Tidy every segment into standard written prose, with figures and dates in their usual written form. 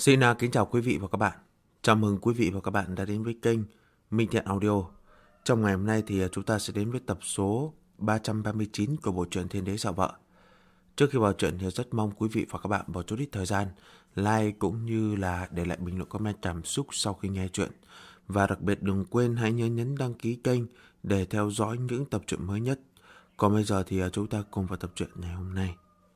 Xin kính chào quý vị và các bạn. Chào mừng quý vị và các bạn đã đến với kênh Minh Thiện Audio. Trong ngày hôm nay thì chúng ta sẽ đến với tập số 339 của bộ truyện Thiên Đế Sợ Vợ. Trước khi vào truyện thì rất mong quý vị và các bạn bỏ chút ít thời gian like cũng như là để lại bình luận comment cảm xúc sau khi nghe truyện. Và đặc biệt đừng quên hãy nhớ nhấn đăng ký kênh để theo dõi những tập truyện mới nhất. Còn bây giờ thì chúng ta cùng vào tập truyện ngày hôm nay.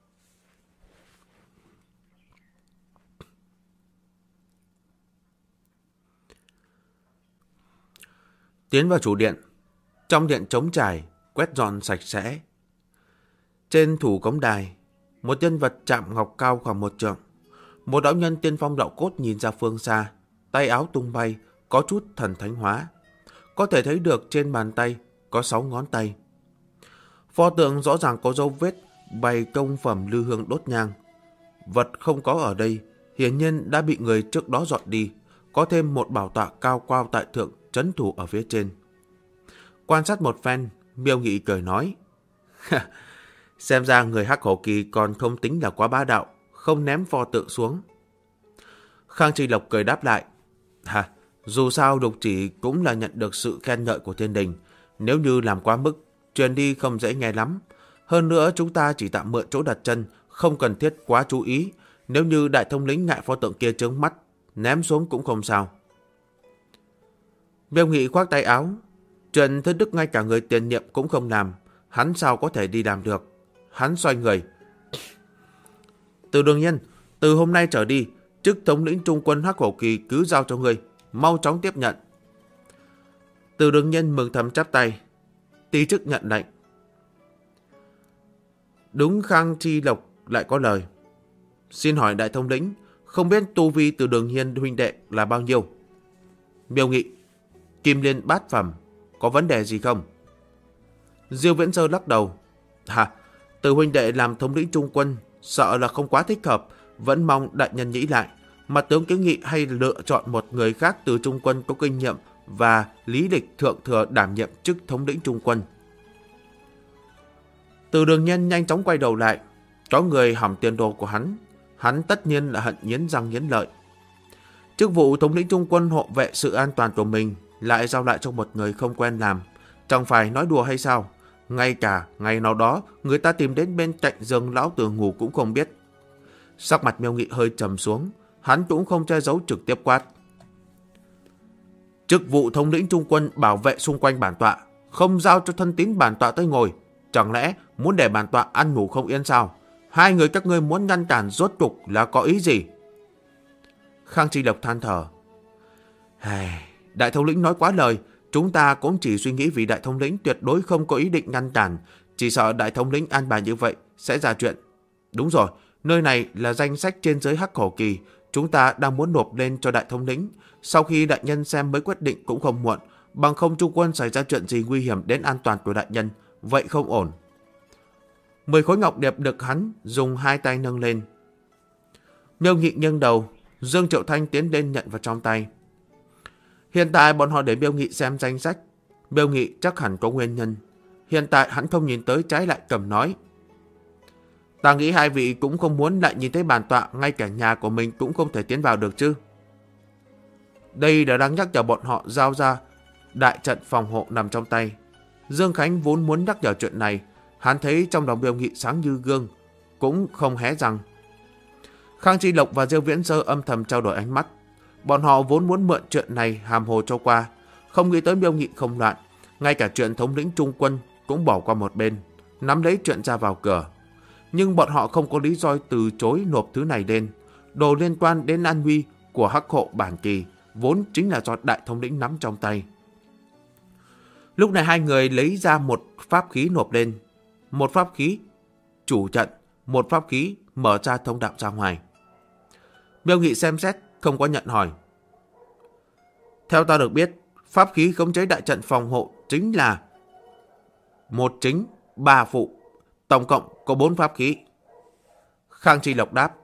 Tiến vào chủ điện. Trong điện trống trải, quét dọn sạch sẽ. Trên thủ cống đài, một nhân vật chạm ngọc cao khoảng 1 trượng. Một đạo nhân tiên phong đạo cốt nhìn ra phương xa, tay áo tung bay, có chút thần thánh hóa. Có thể thấy được trên bàn tay có 6 ngón tay. Pho tượng rõ ràng có dấu vết bày công phẩm lư hương đốt nhang. Vật không có ở đây, hiển nhiên đã bị người trước đó dọn đi. Có thêm một bảo tọa cao cao tại thượng trấn thủ ở phía trên. Quan sát một phen, Miêu Nghị cười nói: xem ra người Hắc Hổ Kỳ còn không tính là quá bá đạo, không ném pho tượng xuống. Khang Tri Lộc cười đáp lại: dù sao Lục Chỉ cũng là nhận được sự khen ngợi của thiên đình, nếu như làm quá mức, truyền đi không dễ nghe lắm. Hơn nữa chúng ta chỉ tạm mượn chỗ đặt chân, không cần thiết quá chú ý. Nếu như đại thống lĩnh ngại pho tượng kia chướng mắt, ném xuống cũng không sao. Miêu Nghị khoác tay áo: chuyện thất đức ngay cả người tiền nhiệm cũng không làm, hắn sao có thể đi làm được. Hắn xoay người: Từ Đường Nhân, từ hôm nay trở đi, chức thống lĩnh trung quân Hắc Hổ Kỳ cứ giao cho ngươi, mau chóng tiếp nhận. Từ Đường Nhân mừng thầm chắp tay: ti chức nhận lệnh. Đúng, Khang Tri Lộc lại có lời: xin hỏi đại thống lĩnh, không biết tu vi Từ Đường Hiên huynh đệ là bao nhiêu? Miêu Nghị: Kim Liên bát phẩm, có vấn đề gì không? Diêu Viễn Sơ lắc đầu: Từ huynh đệ làm thống lĩnh trung quân sợ là không quá thích hợp, vẫn mong đại nhân nghĩ lại. Mà tướng kiến nghị hay lựa chọn một người khác từ trung quân có kinh nghiệm và lý lịch thượng thừa đảm nhiệm chức thống lĩnh trung quân. Từ Đường Nhân nhanh chóng quay đầu lại: có người hỏng tiền đồ của hắn tất nhiên là hận nghiến răng nghiến lợi. Chức vụ thống lĩnh trung quân hộ vệ sự an toàn của mình lại giao lại cho một người không quen làm, chẳng phải nói đùa hay sao? Ngay cả ngày nào đó người ta tìm đến bên cạnh giường lão tử ngủ cũng không biết. Sắc mặt Miêu Nghị hơi trầm xuống, hắn cũng không che giấu trực tiếp quát: chức vụ thống lĩnh trung quân bảo vệ xung quanh bản tọa, không giao cho thân tín bản tọa tới ngồi, chẳng lẽ muốn để bản tọa ăn ngủ không yên sao? Hai người các ngươi muốn ngăn cản rốt cục là có ý gì? Khang Tri Lộc than thở: đại thống lĩnh nói quá lời, chúng ta cũng chỉ suy nghĩ vì đại thống lĩnh tuyệt đối không có ý định ngăn cản, chỉ sợ đại thống lĩnh an bài như vậy sẽ ra chuyện. Đúng rồi, nơi này là danh sách trên giới Hắc Hổ Kỳ, chúng ta đang muốn nộp lên cho đại thống lĩnh, sau khi đại nhân xem mới quyết định cũng không muộn, bằng không trung quân xảy ra chuyện gì nguy hiểm đến an toàn của đại nhân, vậy không ổn. 10 khối ngọc điệp được hắn dùng 2 tay nâng lên. Miêu Nghị nghiêng đầu, Dương Triệu Thanh tiến lên nhận vào trong tay. Hiện tại bọn họ để Miêu Nghị xem danh sách. Miêu Nghị chắc hẳn có nguyên nhân. Hiện tại hắn không nhìn tới, trái lại cầm nói: ta nghĩ hai vị cũng không muốn lại nhìn thấy bản tọa, ngay cả nhà của mình cũng không thể tiến vào được chứ. Đây là đang nhắc nhở bọn họ giao ra đại trận phòng hộ nằm trong tay. Dương Khánh vốn muốn nhắc nhở chuyện này, hắn thấy trong lòng Miêu Nghị sáng như gương, cũng không hé răng. Khang Tri Lộc và Diêu Viễn Sơ âm thầm trao đổi ánh mắt. Bọn họ vốn muốn mượn chuyện này hàm hồ cho qua, không nghĩ tới Miêu Nghị không loạn, ngay cả chuyện thống lĩnh trung quân cũng bỏ qua một bên, nắm lấy chuyện ra vào cửa. Nhưng bọn họ không có lý do từ chối nộp thứ này lên. Đồ liên quan đến an nguy của Hắc Hộ Bản Kỳ vốn chính là do đại thống lĩnh nắm trong tay. Lúc này hai người lấy ra một pháp khí nộp lên, một pháp khí chủ trận, một pháp khí mở ra thông đạo ra ngoài. Miêu Nghị xem xét, không có nhận hỏi: theo ta được biết, pháp khí khống chế đại trận phòng hộ chính là 1 chính 3 phụ, tổng cộng có 4 pháp khí. Khang Tri Lộc đáp: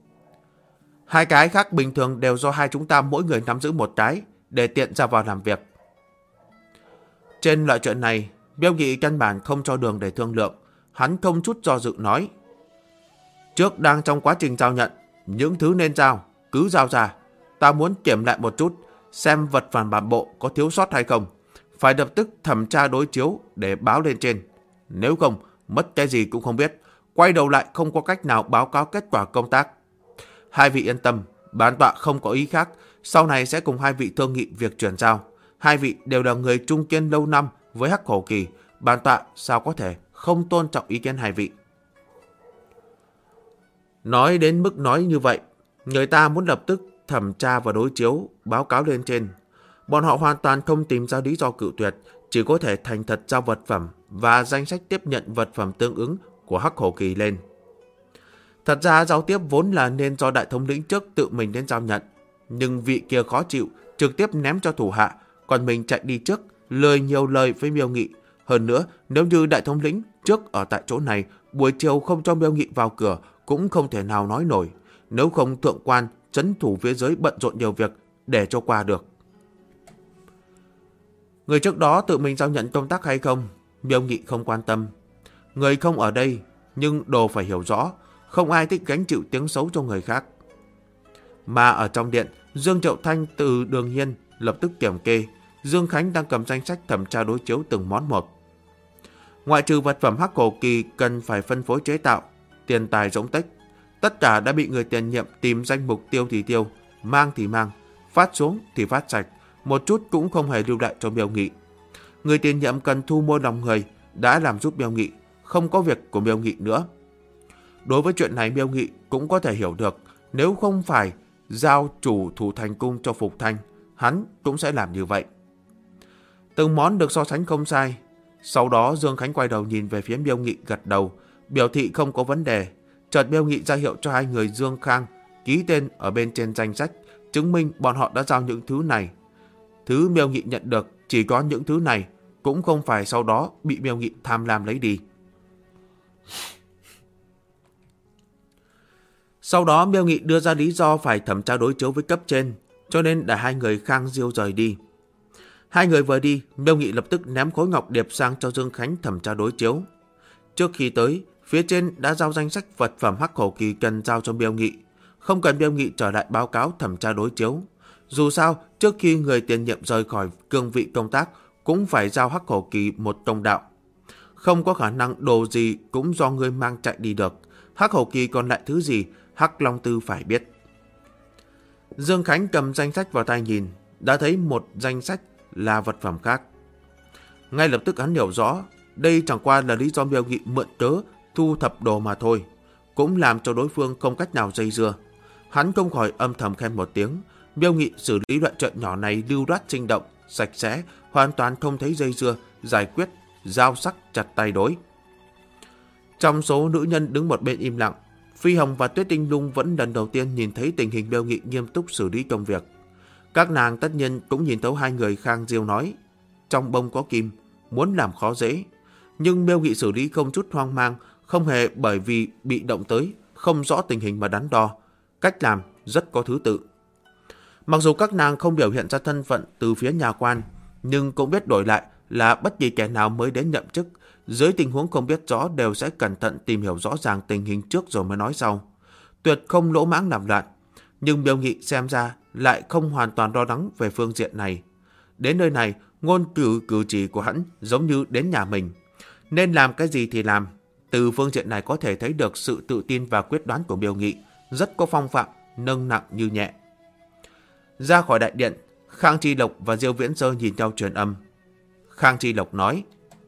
2 cái khác bình thường đều do hai chúng ta mỗi người nắm giữ 1 cái để tiện ra vào làm việc. Trên loại chuyện này, Miêu Nghị căn bản không cho đường để thương lượng, hắn không chút do dự nói: trước đang trong quá trình giao nhận, những thứ nên giao cứ giao ra. Ta muốn kiểm lại một chút, xem vật phẩm bản bộ có thiếu sót hay không. Phải lập tức thẩm tra đối chiếu để báo lên trên. Nếu không, mất cái gì cũng không biết. Quay đầu lại không có cách nào báo cáo kết quả công tác. Hai vị yên tâm, bản tọa không có ý khác. Sau này sẽ cùng hai vị thương nghị việc chuyển giao. Hai vị đều là người trung kiên lâu năm với Hắc Hổ Kỳ. Bản tọa sao có thể không tôn trọng ý kiến hai vị. Nói đến mức nói như vậy, người ta muốn lập tức thẩm tra và đối chiếu, báo cáo lên trên. Bọn họ hoàn toàn không tìm ra lý do cự tuyệt, chỉ có thể thành thật giao vật phẩm và danh sách tiếp nhận vật phẩm tương ứng của Hắc Hổ Kỳ lên. Thật ra giao tiếp vốn là nên do đại thống lĩnh trước tự mình đến giao nhận, nhưng vị kia khó chịu, trực tiếp ném cho thủ hạ, còn mình chạy đi trước, lời nhiều lời với Miêu Nghị. Hơn nữa, nếu như đại thống lĩnh trước ở tại chỗ này, buổi chiều không cho Miêu Nghị vào cửa cũng không thể nào nói nổi. Nếu không thượng quan, trấn thủ phía dưới bận rộn nhiều việc để cho qua được. Người trước đó tự mình giao nhận công tác hay không, Miêu Nghị không quan tâm. Người không ở đây, nhưng đồ phải hiểu rõ, không ai thích gánh chịu tiếng xấu cho người khác. Mà ở trong điện, Dương Triệu Thanh từ Đường Hiên lập tức kiểm kê. Dương Khánh đang cầm danh sách thẩm tra đối chiếu từng món một. Ngoại trừ vật phẩm Hắc Hổ Kỳ cần phải phân phối chế tạo, tiền tài rỗng tích, tất cả đã bị người tiền nhiệm tìm danh mục tiêu thì tiêu, mang thì mang, phát xuống thì phát sạch, một chút cũng không hề lưu lại cho Miêu Nghị. Người tiền nhiệm cần thu mua lòng người đã làm giúp Miêu Nghị, không có việc của Miêu Nghị nữa. Đối với chuyện này Miêu Nghị cũng có thể hiểu được, nếu không phải giao chủ Thủ Thành Cung cho Phục Thanh, hắn cũng sẽ làm như vậy. Từng món được so sánh không sai. Sau đó Dương Khánh quay đầu nhìn về phía Miêu Nghị gật đầu, biểu thị không có vấn đề. Chợt Miêu Nghị ra hiệu cho hai người Dương Khang ký tên ở bên trên danh sách, chứng minh bọn họ đã giao những thứ này. Thứ Miêu Nghị nhận được chỉ có những thứ này, cũng không phải sau đó bị Miêu Nghị tham lam lấy đi. Sau đó Miêu Nghị đưa ra lý do phải thẩm tra đối chiếu với cấp trên, cho nên để hai người Khang Diêu rời đi. Hai người vừa đi, Miêu Nghị lập tức ném khối ngọc điệp sang cho Dương Khánh thẩm tra đối chiếu. Trước khi tới, phía trên đã giao danh sách vật phẩm Hắc Hổ Kỳ cần giao cho Miêu Nghị, không cần Miêu Nghị trở lại báo cáo thẩm tra đối chiếu. Dù sao, trước khi người tiền nhiệm rời khỏi cương vị công tác, cũng phải giao Hắc Hổ Kỳ một công đạo. Không có khả năng đồ gì cũng do người mang chạy đi được. Hắc Hổ Kỳ còn lại thứ gì, Hắc Long Tư phải biết. Dương Khánh cầm danh sách vào tay nhìn, đã thấy một danh sách là vật phẩm khác. Ngay lập tức hắn hiểu rõ, đây chẳng qua là lý do Miêu Nghị mượn cớ thu thập đồ mà thôi, cũng làm cho đối phương không cách nào dây dưa. Hắn không khỏi âm thầm khen một tiếng. Miêu Nghị xử lý loại chuyện nhỏ này lưu loát sinh động, sạch sẽ, hoàn toàn không thấy dây dưa, giải quyết, giao sắc chặt tay đối. Trong số nữ nhân đứng một bên im lặng, Phi Hồng và Tuyết Tinh Lung vẫn lần đầu tiên nhìn thấy tình hình Miêu Nghị nghiêm túc xử lý công việc. Các nàng tất nhiên cũng nhìn thấu hai người Khang Diêu nói, trong bông có kim, muốn làm khó dễ. Nhưng Miêu Nghị xử lý không chút hoang mang, không hề bởi vì bị động tới, không rõ tình hình mà đắn đo. Cách làm rất có thứ tự. Mặc dù các nàng không biểu hiện ra thân phận từ phía nhà quan, nhưng cũng biết đổi lại là bất kỳ kẻ nào mới đến nhậm chức, dưới tình huống không biết rõ đều sẽ cẩn thận tìm hiểu rõ ràng tình hình trước rồi mới nói sau. Tuyệt không lỗ mãng làm loạn. Nhưng Miêu Nghị xem ra lại không hoàn toàn lo lắng về phương diện này. Đến nơi này, ngôn cử chỉ của hắn giống như đến nhà mình. Nên làm cái gì thì làm. Từ phương diện này có thể thấy được sự tự tin và quyết đoán của Miêu Nghị, rất có phong phạm, nâng nặng như nhẹ. Ra khỏi đại điện, Khang Chi Lộc và Diêu Viễn Sơ nhìn nhau truyền âm. Khang Chi Lộc nói,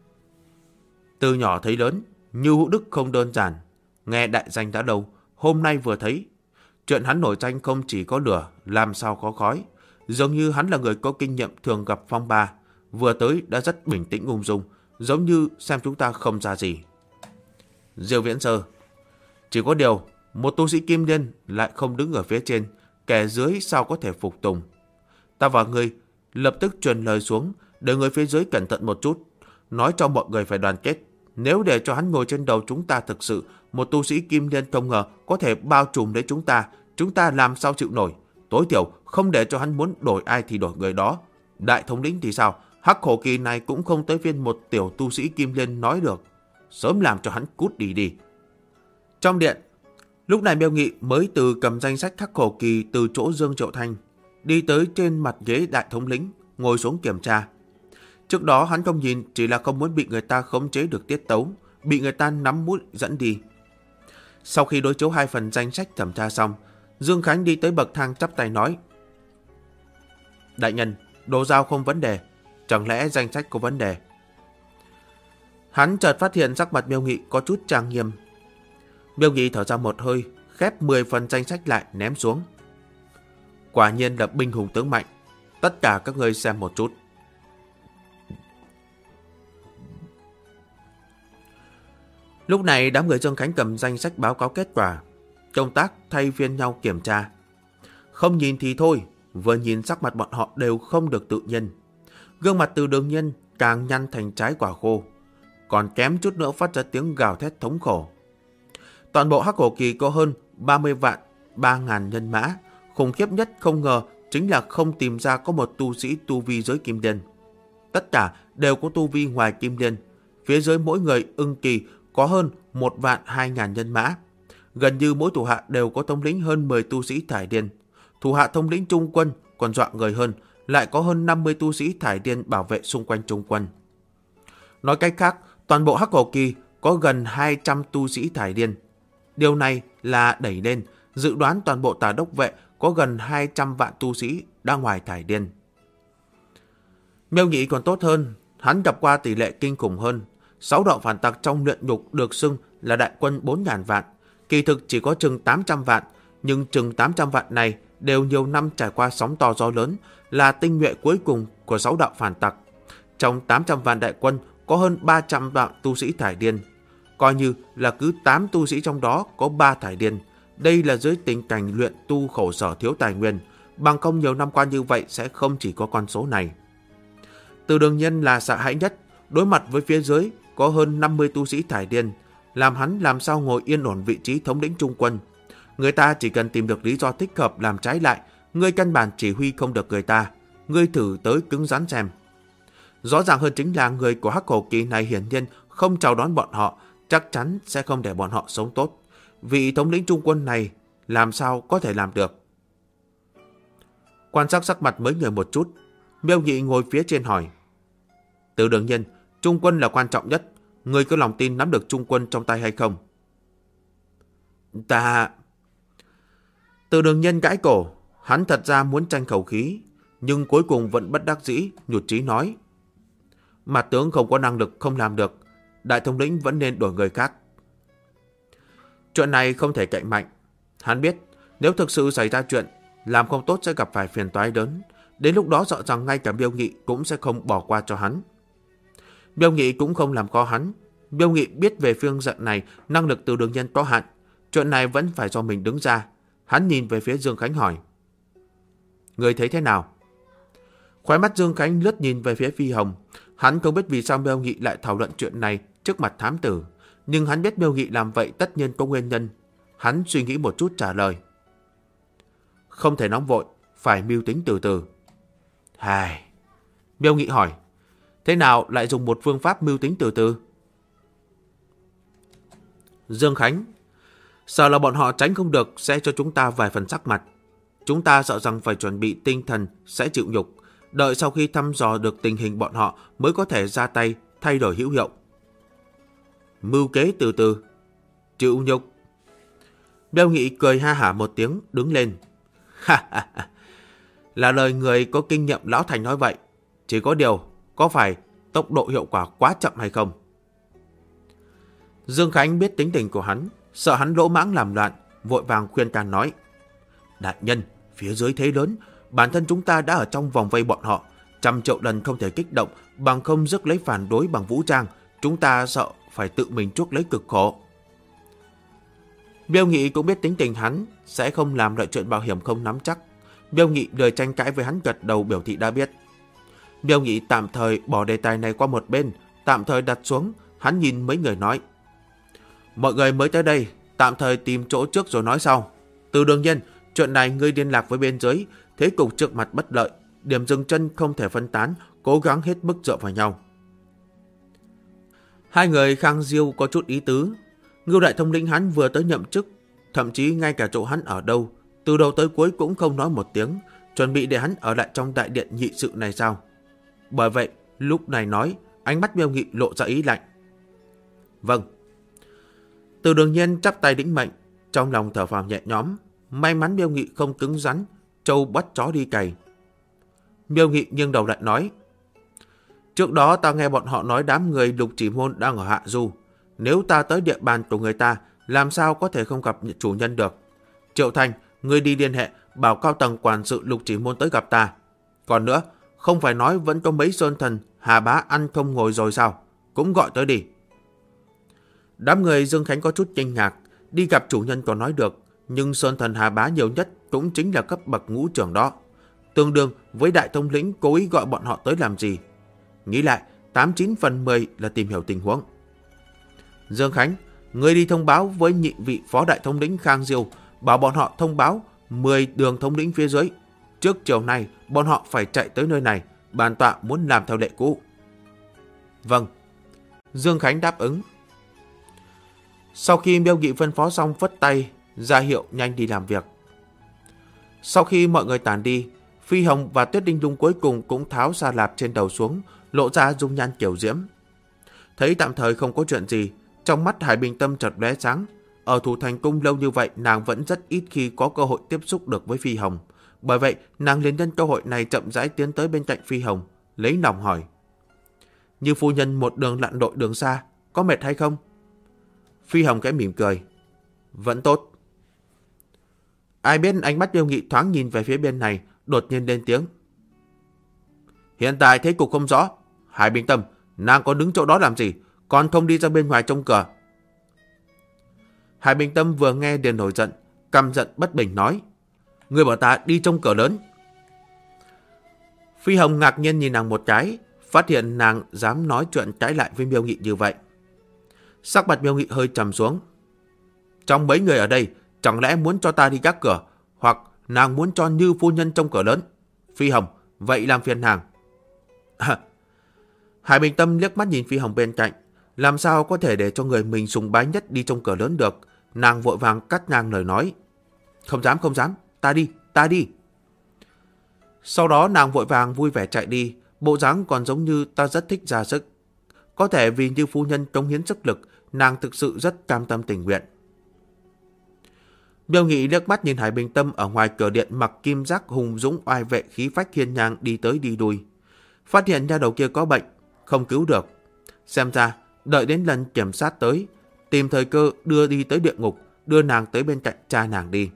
từ nhỏ thấy lớn, Như Hữu Đức không đơn giản. Nghe đại danh đã lâu, hôm nay vừa thấy. Chuyện hắn nổi danh không chỉ có lửa, làm sao có khói. Dường như hắn là người có kinh nghiệm thường gặp phong ba. Vừa tới đã rất bình tĩnh ung dung, giống như xem chúng ta không ra gì. Diêu Viễn Sơ, chỉ có điều, một tu sĩ kim liên lại không đứng ở phía trên, kẻ dưới sao có thể phục tùng. Ta và ngươi lập tức truyền lời xuống, để người phía dưới cẩn thận một chút, nói cho mọi người phải đoàn kết. Nếu để cho hắn ngồi trên đầu chúng ta thực sự, một tu sĩ kim liên không ngờ có thể bao trùm lấy chúng ta làm sao chịu nổi. Tối thiểu không để cho hắn muốn đổi ai thì đổi người đó. Đại thống lĩnh thì sao? Hắc Hổ Kỳ này cũng không tới phiên một tiểu tu sĩ kim liên nói được. Sớm làm cho hắn cút đi đi. Trong điện, Lúc này Miêu Nghị mới từ cầm danh sách khắc khổ kỳ từ chỗ Dương Triệu Thanh, đi tới trên mặt ghế đại thống lĩnh, ngồi xuống kiểm tra. Trước đó hắn không nhìn, chỉ là không muốn bị người ta khống chế được tiết tấu, bị người ta nắm mũi dẫn đi. Sau khi đối chiếu 2 phần danh sách thẩm tra xong, Dương Khánh đi tới bậc thang chắp tay nói: Đại nhân, đồ giao không vấn đề, chẳng lẽ danh sách có vấn đề? Hắn chợt phát hiện sắc mặt Miêu Nghị có chút trang nghiêm. Miêu Nghị thở ra một hơi, khép 10 phần danh sách lại ném xuống. Quả nhiên là binh hùng tướng mạnh, tất cả các ngươi xem một chút. Lúc này đám người Dương Khánh cầm danh sách báo cáo kết quả, công tác thay phiên nhau kiểm tra. Không nhìn thì thôi, vừa nhìn sắc mặt bọn họ đều không được tự nhiên. Gương mặt Từ Đường Nhiên càng nhăn thành trái quả khô, còn kém chút nữa phát ra tiếng gào thét thống khổ. Toàn bộ Hắc Hổ Kỳ có hơn 30 vạn 3.000 nhân mã, khủng khiếp nhất không ngờ chính là không tìm ra có một tu sĩ tu vi giới Kim Liên. Tất cả đều có tu vi ngoài Kim Liên. Phía dưới mỗi người Ưng Kỳ có hơn 1.200.000 nhân mã. Gần như mỗi thủ hạ đều có thống lĩnh hơn 10 tu sĩ thải điên. Thủ hạ thống lĩnh trung quân còn dọa người hơn, lại có hơn 50 tu sĩ thải điên bảo vệ xung quanh trung quân. Nói cách khác, toàn bộ Hắc Hổ Kỳ có gần 200 tu sĩ thải điên. Điều này là đẩy lên, dự đoán toàn bộ Tà Đốc vệ có gần 200 vạn tu sĩ đang ngoài thải điên. Miêu Nghị còn tốt hơn, hắn gặp qua tỷ lệ kinh khủng hơn. 6 đạo phản tặc trong luyện ngục được xưng là đại quân 4.000 vạn, kỳ thực chỉ có chừng 800 vạn, nhưng chừng 800 vạn này đều nhiều năm trải qua sóng to gió lớn, là tinh nhuệ cuối cùng của 6 đạo phản tặc. Trong 800 vạn đại quân có hơn 300 vạn tu sĩ thải điên, coi như là cứ 8 tu sĩ trong đó có 3 thải điên. Đây là dưới tình cảnh luyện tu khổ sở thiếu tài nguyên, bằng không nhiều năm qua như vậy sẽ không chỉ có con số này. Từ Đường Nhiên là sợ hãi nhất, đối mặt với phía dưới có hơn 50 tu sĩ thải điên, làm hắn làm sao ngồi yên ổn vị trí thống lĩnh trung quân. Người ta chỉ cần tìm được lý do thích hợp làm trái lại, ngươi căn bản chỉ huy không được người ta, ngươi thử tới cứng rắn xem. Rõ ràng hơn chính là người của Hắc Hổ Kỳ này hiển nhiên không chào đón bọn họ, chắc chắn sẽ không để bọn họ sống tốt. Vị thống lĩnh trung quân này làm sao có thể làm được? Quan sát sắc mặt mấy người một chút, Miêu Nghị ngồi phía trên hỏi: Từ Đường Nhiên, trung quân là quan trọng nhất, ngươi có lòng tin nắm được trung quân trong tay hay không? Từ Đường Nhiên gãi cổ, hắn thật ra muốn tranh khẩu khí, nhưng cuối cùng vẫn bất đắc dĩ, nhụt chí nói: Mặt tướng không có năng lực không làm được, đại thống lĩnh vẫn nên đổi người khác. Chuyện này không thể cạnh mạnh. Hắn biết nếu thực sự xảy ra chuyện, làm không tốt sẽ gặp phải phiền toái lớn. Đến lúc đó sợ rằng ngay cả Miêu Nghị cũng sẽ không bỏ qua cho hắn. Miêu Nghị cũng không làm khó hắn. Miêu Nghị biết về phương diện này năng lực Từ Đường Nhiên có hạn, chuyện này vẫn phải do mình đứng ra. Hắn nhìn về phía Dương Khánh hỏi: Người thấy thế nào? Khóe mắt Dương Khánh lướt nhìn về phía Phi Hồng. Hắn không biết vì sao Miêu Nghị lại thảo luận chuyện này trước mặt thám tử, nhưng hắn biết Miêu Nghị làm vậy tất nhiên có nguyên nhân. Hắn suy nghĩ một chút trả lời: Không thể nóng vội, phải mưu tính từ từ. Hài. Miêu Nghị hỏi: Thế nào lại dùng một phương pháp mưu tính từ từ? Dương Khánh: Sợ là bọn họ tránh không được sẽ cho chúng ta vài phần sắc mặt. Chúng ta sợ rằng phải chuẩn bị tinh thần sẽ chịu nhục, đợi sau khi thăm dò được tình hình bọn họ mới có thể ra tay thay đổi hữu hiệu. Mưu kế từ từ, chịu nhục. Miêu Nghị cười ha hả một tiếng, đứng lên. Là lời người có kinh nghiệm lão thành nói vậy. Chỉ có điều, có phải tốc độ hiệu quả quá chậm hay không? Dương Khánh biết tính tình của hắn, sợ hắn lỗ mãng làm loạn, vội vàng khuyên can nói: Đại nhân, phía dưới thế lớn, bản thân chúng ta đã ở trong vòng vây bọn họ, 100 triệu lần không thể kích động, bằng không rước lấy phản đối bằng vũ trang, chúng ta sợ phải tự mình chuốc lấy cực khổ. Miêu Nghị cũng biết tính tình hắn, sẽ không làm loại chuyện bảo hiểm không nắm chắc. Miêu Nghị lời tranh cãi với hắn, gật đầu biểu thị đã biết. Miêu Nghị tạm thời bỏ đề tài này qua một bên, tạm thời đặt xuống. Hắn nhìn mấy người nói: Mọi người mới tới đây, tạm thời tìm chỗ trước rồi nói sau. Từ Đường Nhiên, chuyện này ngươi liên lạc với bên dưới, thế cục trước mặt bất lợi, điểm dừng chân không thể phân tán, cố gắng hết mức dựa vào nhau. Hai người Khang Diêu có chút ý tứ. Ngưu đại thống lĩnh hắn vừa tới nhậm chức, thậm chí ngay cả chỗ hắn ở đâu, từ đầu tới cuối cũng không nói một tiếng, chuẩn bị để hắn ở lại trong đại điện nhị sự này sao? Bởi vậy, lúc này nói, ánh mắt Miêu Nghị lộ ra ý lạnh. Vâng. Từ Đường Nhiên chắp tay đĩnh mệnh, trong lòng thở phào nhẹ nhõm, may mắn Miêu Nghị không cứng rắn, trâu bắt chó đi cày. Miêu Nghị nghiêng đầu lại nói, trước đó ta nghe bọn họ nói đám người Lục Chỉ Môn đang ở Hạ Du, nếu ta tới địa bàn của người ta, làm sao có thể không gặp chủ nhân được? Triệu Thành, ngươi đi liên hệ, bảo cao tầng quản sự Lục Chỉ Môn tới gặp ta. Còn nữa, không phải nói vẫn có mấy sơn thần Hà Bá ăn không ngồi rồi sao? Cũng gọi tới đi. Đám người Dương Khánh có chút kinh ngạc, đi gặp chủ nhân còn nói được, nhưng sơn thần Hà Bá nhiều nhất cũng chính là cấp bậc ngũ trưởng đó, tương đương với đại thống lĩnh cố ý gọi bọn họ tới làm gì. Nghĩ lại, 89 phần 10 là tìm hiểu tình huống. Dương Khánh, ngươi đi thông báo với nhị vị phó đại thống lĩnh Khang Diêu, bảo bọn họ thông báo 10 đường thống lĩnh phía dưới. Trước chiều nay, bọn họ phải chạy tới nơi này, bản tọa muốn làm theo lệ cũ. Vâng. Dương Khánh đáp ứng. Sau khi Miêu Nghị phân phó xong phất tay, ra hiệu nhanh đi làm việc. Sau khi mọi người tản đi, Phi Hồng và Tuyết Đinh Dung cuối cùng cũng tháo sa lạp trên đầu xuống, lộ ra dung nhan kiểu diễm. Thấy tạm thời không có chuyện gì, trong mắt Hải Bình Tâm chợt lóe sáng. Ở Thủ Thành Cung lâu như vậy, nàng vẫn rất ít khi có cơ hội tiếp xúc được với Phi Hồng. Bởi vậy, nàng liền nhân cơ hội này chậm rãi tiến tới bên cạnh Phi Hồng, lấy lòng hỏi. Như phu nhân một đường lặn lội đường xa, có mệt hay không? Phi Hồng cái mỉm cười. Vẫn tốt. Ai biết ánh mắt Miêu Nghị thoáng nhìn về phía bên này, đột nhiên lên tiếng. Hiện tại thế cục không rõ. Hải Bình Tâm, nàng có đứng chỗ đó làm gì, còn không đi ra bên ngoài trông cửa? Hải Bình Tâm vừa nghe liền nổi giận, căm giận bất bình nói. Người bảo ta đi trông cửa lớn. Phi Hồng ngạc nhiên nhìn nàng một cái, phát hiện nàng dám nói chuyện trái lại với Miêu Nghị như vậy. Sắc mặt Miêu Nghị hơi trầm xuống. Trong mấy người ở đây, chẳng lẽ muốn cho ta đi gác cửa, hoặc nàng muốn cho Như phu nhân trông cửa lớn? Phi Hồng, vậy làm phiền nàng. Hải Bình Tâm liếc mắt nhìn Phi Hồng bên cạnh, làm sao có thể để cho người mình sùng bái nhất đi trông cửa lớn được. Nàng vội vàng cắt ngang lời nói. Không dám, ta đi. Sau đó nàng vội vàng vui vẻ chạy đi, bộ dáng còn giống như ta rất thích ra sức. Có thể vì Như phu nhân cống hiến sức lực, nàng thực sự rất cam tâm tình nguyện. Miêu Nghị liếc mắt nhìn Hải Bình Tâm ở ngoài cửa điện mặc kim giáp hùng dũng oai vệ khí phách hiên ngang đi tới đi lui. Phát hiện nha đầu kia có bệnh, không cứu được. Xem ra, đợi đến lần kiểm sát tới, tìm thời cơ đưa đi tới địa ngục, đưa nàng tới bên cạnh cha nàng đi.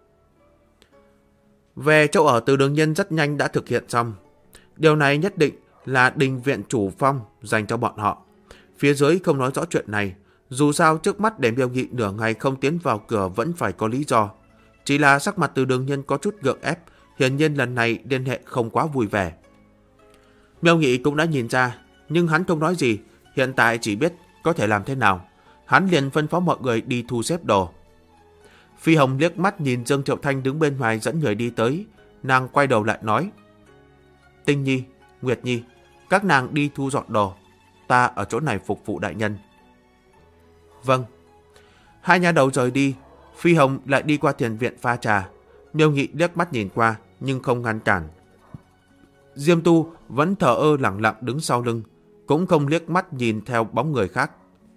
Về chỗ ở Từ Đường Nhân rất nhanh đã thực hiện xong. Điều này nhất định là đình viện chủ phong dành cho bọn họ. Phía dưới không nói rõ chuyện này. Dù sao trước mắt để Miêu Nghị nửa ngày không tiến vào cửa vẫn phải có lý do. Chỉ là sắc mặt Từ Đường Nhân có chút gượng ép, hiển nhiên lần này liên hệ không quá vui vẻ. Miêu Nghị cũng đã nhìn ra, nhưng hắn không nói gì, hiện tại chỉ biết có thể làm thế nào. Hắn liền phân phó mọi người đi thu xếp đồ. Phi Hồng liếc mắt nhìn Dương Triệu Thanh đứng bên ngoài dẫn người đi tới, nàng quay đầu lại nói. Tinh Nhi, Nguyệt Nhi, các nàng đi thu dọn đồ, ta ở chỗ này phục vụ đại nhân. Vâng. Hai nha đầu rời đi, Phi Hồng lại đi qua thiền viện pha trà. Miêu Nghị liếc mắt nhìn qua nhưng không ngăn cản. Diêm Tu vẫn thờ ơ lặng lặng đứng sau lưng, cũng không liếc mắt nhìn theo bóng người khác.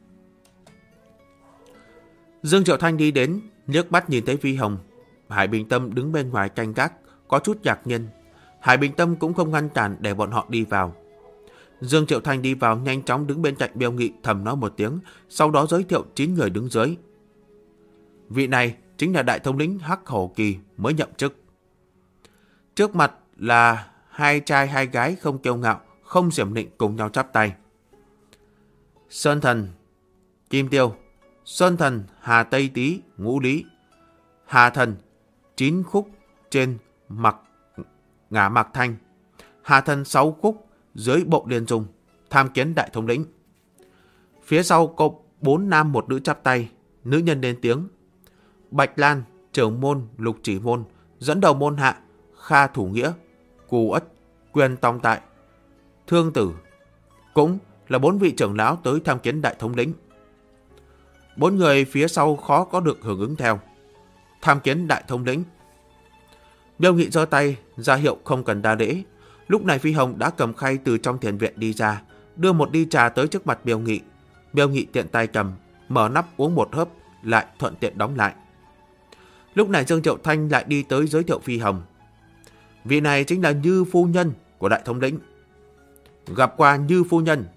Dương Triệu Thanh đi đến, liếc mắt nhìn thấy Phi Hồng. Hải Bình Tâm đứng bên ngoài canh gác, có chút ngạc nhiên. Hải Bình Tâm cũng không ngăn cản để bọn họ đi vào. Dương Triệu Thanh đi vào nhanh chóng đứng bên cạnh Miêu Nghị thầm nói một tiếng, sau đó giới thiệu 9 người đứng dưới. Vị này chính là đại thống lĩnh Hắc Hổ Kỳ mới nhậm chức. Trước mặt là hai trai hai gái không kiêu ngạo, không xiểm nịnh cùng nhau chắp tay. Sơn thần Kim Tiêu, Sơn thần Hà Tây Tý Ngũ Lý, Hà thần Chín Khúc trên ngã Mạc Thanh, Hà thần 6 khúc dưới Bộ Liên Dung, tham kiến đại thống lĩnh. Phía sau có 4 nam 1 nữ chắp tay, nữ nhân lên tiếng. Bạch Lan, trưởng môn Lục Chỉ Môn, dẫn đầu môn hạ Kha Thủ Nghĩa, Cù Ất, Quyền Tòng Tại, Thương Tử, cũng là 4 vị trưởng lão tới tham kiến đại thống lĩnh. 4 người phía sau khó có được hưởng ứng theo. tham kiến đại thống lĩnh. Miêu Nghị giơ tay ra hiệu không cần đa lễ. Lúc này Phi Hồng đã cầm khay từ trong thiền viện đi ra, đưa một ly trà tới trước mặt Miêu Nghị. Miêu Nghị tiện tay cầm, mở nắp uống một hớp, lại thuận tiện đóng lại. Lúc này Dương Triệu Thanh lại đi tới giới thiệu Phi Hồng. Vị này chính là Như phu nhân của đại thống lĩnh. Gặp qua Như phu nhân.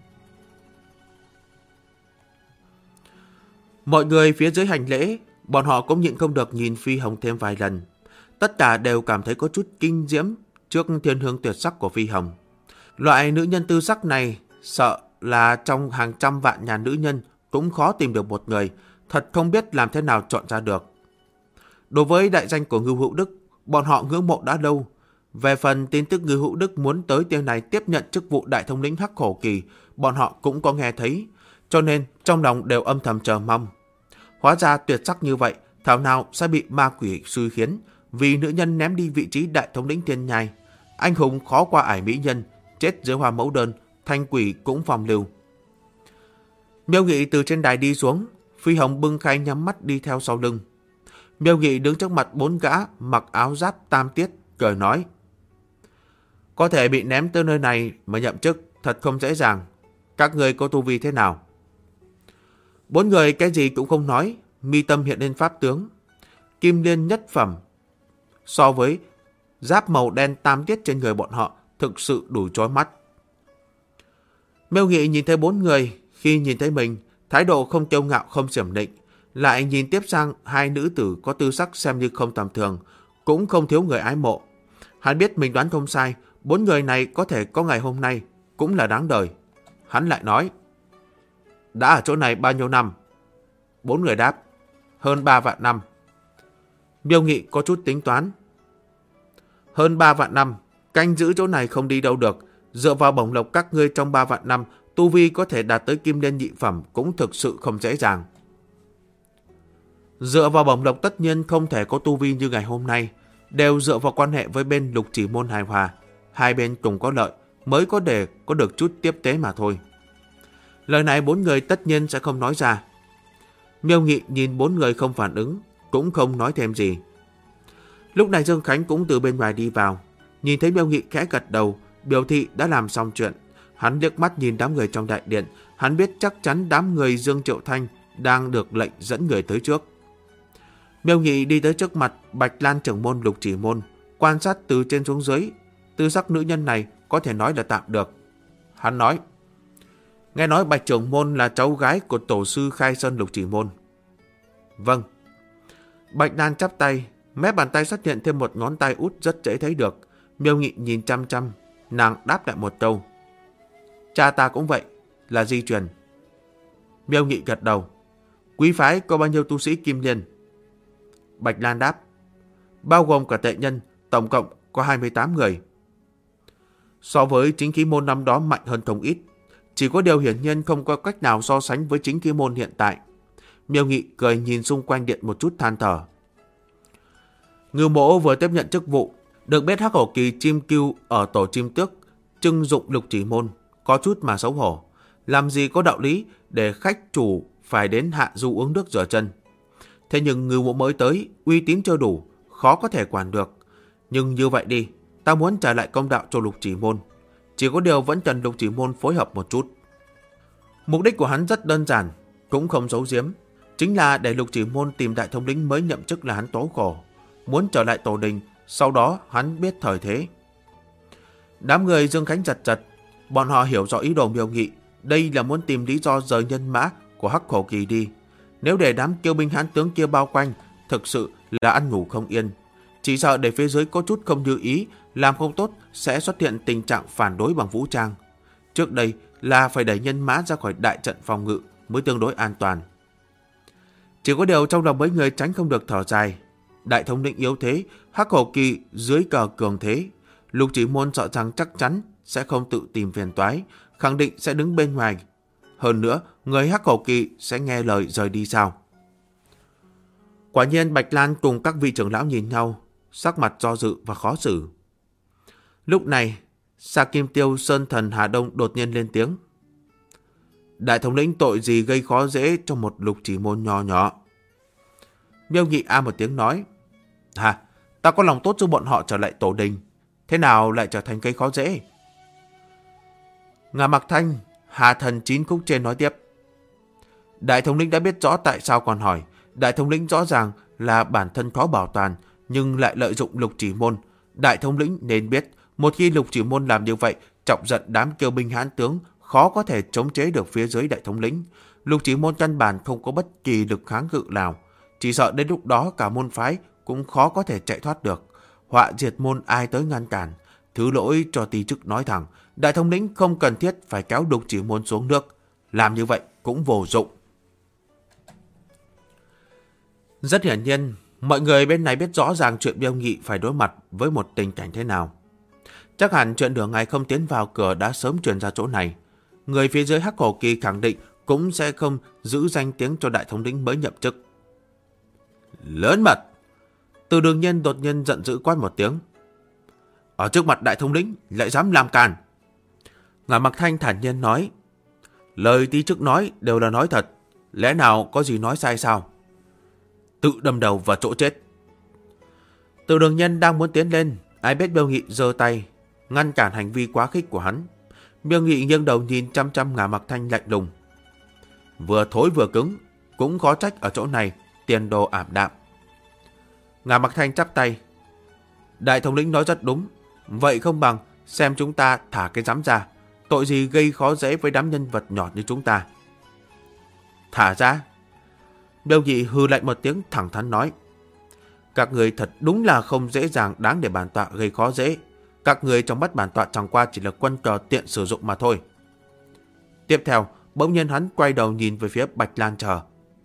Mọi người phía dưới hành lễ, bọn họ cũng nhịn không được nhìn Phi Hồng thêm vài lần. Tất cả đều cảm thấy có chút kinh diễm trước thiên hương tuyệt sắc của Phi Hồng. Loại nữ nhân tư sắc này sợ là trong hàng trăm vạn nhà nữ nhân cũng khó tìm được một người, thật không biết làm thế nào chọn ra được. Đối với đại danh của Ngưu Hữu Đức, bọn họ ngưỡng mộ đã lâu. Về phần tin tức Ngưu Hữu Đức muốn tới tiêu này tiếp nhận chức vụ đại thống lĩnh Hắc Hổ Kỳ, bọn họ cũng có nghe thấy, cho nên trong lòng đều âm thầm chờ mong. Hóa ra tuyệt sắc như vậy, thảo nào sẽ bị ma quỷ xui khiến, vì nữ nhân ném đi vị trí đại thống lĩnh Thiên Nhai. Anh hùng khó qua ải mỹ nhân, chết dưới hoa mẫu đơn, thanh quỷ cũng phòng lưu. Miêu Nghị từ trên đài đi xuống, Phi Hồng bưng khay nhắm mắt đi theo sau lưng. Miêu Nghị đứng trước mặt 4 gã mặc áo giáp tam tiết, cười nói: có thể bị ném tới nơi này mà nhậm chức thật không dễ dàng. Các người có tu vi thế nào? 4 người cái gì cũng không nói, mi tâm hiện lên pháp tướng Kim Liên nhất phẩm. So với giáp màu đen tam tiết trên người bọn họ, thực sự đủ chói mắt. Miêu Nghị nhìn thấy 4 người, khi nhìn thấy mình, thái độ không kiêu ngạo không xiểm định, lại nhìn tiếp sang 2 nữ tử có tư sắc xem như không tầm thường, cũng không thiếu người ái mộ. Hắn biết mình đoán không sai, 4 người này có thể có ngày hôm nay, cũng là đáng đời. Hắn lại nói: đã ở chỗ này bao nhiêu năm? 4 người đáp: hơn 3 vạn năm. Miêu Nghị có chút tính toán: hơn 3 vạn năm, canh giữ chỗ này không đi đâu được. Dựa vào bổng lộc các ngươi trong 3 vạn năm, tu vi có thể đạt tới Kim Liên nhị phẩm cũng thực sự không dễ dàng. Dựa vào bổng lộc tất nhiên không thể có tu vi như ngày hôm nay, đều dựa vào quan hệ với bên Lục Chỉ Môn hài hòa, hai bên cùng có lợi mới có để có được chút tiếp tế mà thôi. Lời này 4 người tất nhiên sẽ không nói ra. Miêu Nghị nhìn 4 người không phản ứng, cũng không nói thêm gì. Lúc này Dương Khánh cũng từ bên ngoài đi vào, nhìn thấy Miêu Nghị khẽ gật đầu, biểu thị đã làm xong chuyện. Hắn liếc mắt nhìn đám người trong đại điện, hắn biết chắc chắn đám người Dương Triệu Thanh đang được lệnh dẫn người tới trước. Miêu Nghị đi tới trước mặt Bạch Lan trưởng môn Lục Chỉ Môn, quan sát từ trên xuống dưới. Tư sắc nữ nhân này có thể nói là tạm được. Hắn nói: nghe nói Bạch trưởng môn là cháu gái của tổ sư Khai Sơn Lục Chỉ Môn. Vâng. Bạch Lan chắp tay, mép bàn tay xuất hiện thêm một ngón tay út rất dễ thấy được. Miêu Nghị nhìn chăm chăm, nàng đáp lại một câu: cha ta cũng vậy, là di truyền. Miêu Nghị gật đầu: quý phái có bao nhiêu tu sĩ Kim Liên? Bạch Lan đáp: bao gồm cả tệ nhân, tổng cộng có 28 người. So với chính khí môn năm đó mạnh hơn không ít, chỉ có điều hiển nhiên không có cách nào so sánh với chính khí môn hiện tại. Miêu Nghị cười nhìn xung quanh điện một chút than thở. Ngưu Mỗ vừa tiếp nhận chức vụ, được biết Hắc Hổ Kỳ chim cưu ở tổ chim tước trưng dụng Lục Chỉ Môn, có chút mà xấu hổ. Làm gì có đạo lý để khách chủ phải đến hạ du uống nước rửa chân. Thế nhưng Ngưu Mỗ mới tới, uy tín chưa đủ, khó có thể quản được. Nhưng như vậy đi, ta muốn trả lại công đạo cho Lục Chỉ Môn. Chỉ có điều vẫn cần Lục Chỉ Môn phối hợp một chút. Mục đích của hắn rất đơn giản, cũng không giấu giếm, chính là để Lục Chỉ Môn tìm đại thống lĩnh mới nhậm chức là hắn tố khổ, muốn trở lại tổ đình, sau đó hắn biết thời thế. Đám người Dương Khánh giật giật, bọn họ hiểu rõ ý đồ Miêu Nghị, đây là muốn tìm lý do rời nhân mã của Hắc Hổ Kỳ đi. Nếu để đám kiêu binh hán tướng kia bao quanh, thực sự là ăn ngủ không yên. Chỉ sợ để phía dưới có chút không như ý, làm không tốt sẽ xuất hiện tình trạng phản đối bằng vũ trang. Trước đây là phải đẩy nhân mã ra khỏi đại trận phòng ngự mới tương đối an toàn. Chỉ có điều trong lòng mấy người tránh không được thở dài. Đại thống lĩnh yếu thế, Hắc Hổ Kỳ dưới cờ cường thế. Lục Chỉ Môn sợ rằng chắc chắn sẽ không tự tìm phiền toái, khẳng định sẽ đứng bên ngoài. Hơn nữa, người Hắc Hổ Kỳ sẽ nghe lời rời đi sao? Quả nhiên Bạch Lan cùng các vị trưởng lão nhìn nhau, sắc mặt do dự và khó xử. Lúc này, Sa Kim Tiêu Sơn Thần Hà Đông đột nhiên lên tiếng. Đại thống lĩnh tội gì gây khó dễ cho một Lục Chỉ Môn nho nhỏ? Miêu Nghị a một tiếng nói. Ta có lòng tốt giúp bọn họ trở lại tổ đình. Thế nào lại trở thành cây khó dễ? Ngà Mặc Thanh, Hà Thần chín khúc trên nói tiếp. Đại thống lĩnh đã biết rõ tại sao còn hỏi. Đại thống lĩnh rõ ràng là bản thân khó bảo toàn, nhưng lại lợi dụng Lục Chỉ Môn. Đại thống lĩnh nên biết, một khi Lục Chỉ Môn làm như vậy, chọc giận đám kiêu binh hãn tướng, khó có thể chống chế được phía dưới đại thống lĩnh. Lục Chỉ Môn căn bản không có bất kỳ lực kháng cự nào, chỉ sợ đến lúc đó cả môn phái cũng khó có thể chạy thoát được. Họa diệt môn ai tới ngăn cản? Thứ lỗi cho tí chức nói thẳng, đại thống lĩnh không cần thiết phải kéo Lục Chỉ Môn xuống nước, làm như vậy cũng vô dụng. Rất hiển nhiên, mọi người bên này biết rõ ràng chuyện Miêu Nghị phải đối mặt với một tình cảnh thế nào. Chắc hẳn chuyện nửa ngày không tiến vào cửa đã sớm truyền ra chỗ này. Người phía dưới Hắc Hổ Kỳ khẳng định cũng sẽ không giữ danh tiếng cho đại thống lĩnh mới nhậm chức. Lớn mật! Từ Đường Nhiên đột nhiên giận dữ quát một tiếng. Ở trước mặt đại thống lĩnh lại dám làm càn. Ngà Mặc Thanh thản nhiên nói. Lời tí chức nói đều là nói thật. Lẽ nào có gì nói sai sao? Tự đâm đầu vào chỗ chết. Từ Đường Nhân đang muốn tiến lên, ai biết Miêu Nghị giơ tay ngăn cản hành vi quá khích của hắn. Miêu Nghị nghiêng đầu nhìn chăm chăm Ngà Mặc Thanh lạnh lùng. Vừa thối vừa cứng, cũng khó trách ở chỗ này tiền đồ ảm đạm. Ngà Mặc Thanh chắp tay. Đại thống lĩnh nói rất đúng. Vậy không bằng xem chúng ta thả cái rắm ra. Tội gì gây khó dễ với đám nhân vật nhỏ như chúng ta. Thả ra. Miêu Nghị hư lạnh một tiếng thẳng thắn nói. Các người thật đúng là không dễ dàng đáng để bản tọa gây khó dễ. Các người trong mắt bản tọa chẳng qua chỉ là quân cờ tiện sử dụng mà thôi. Tiếp theo, bỗng nhiên hắn quay đầu nhìn về phía Bạch Lan chờ.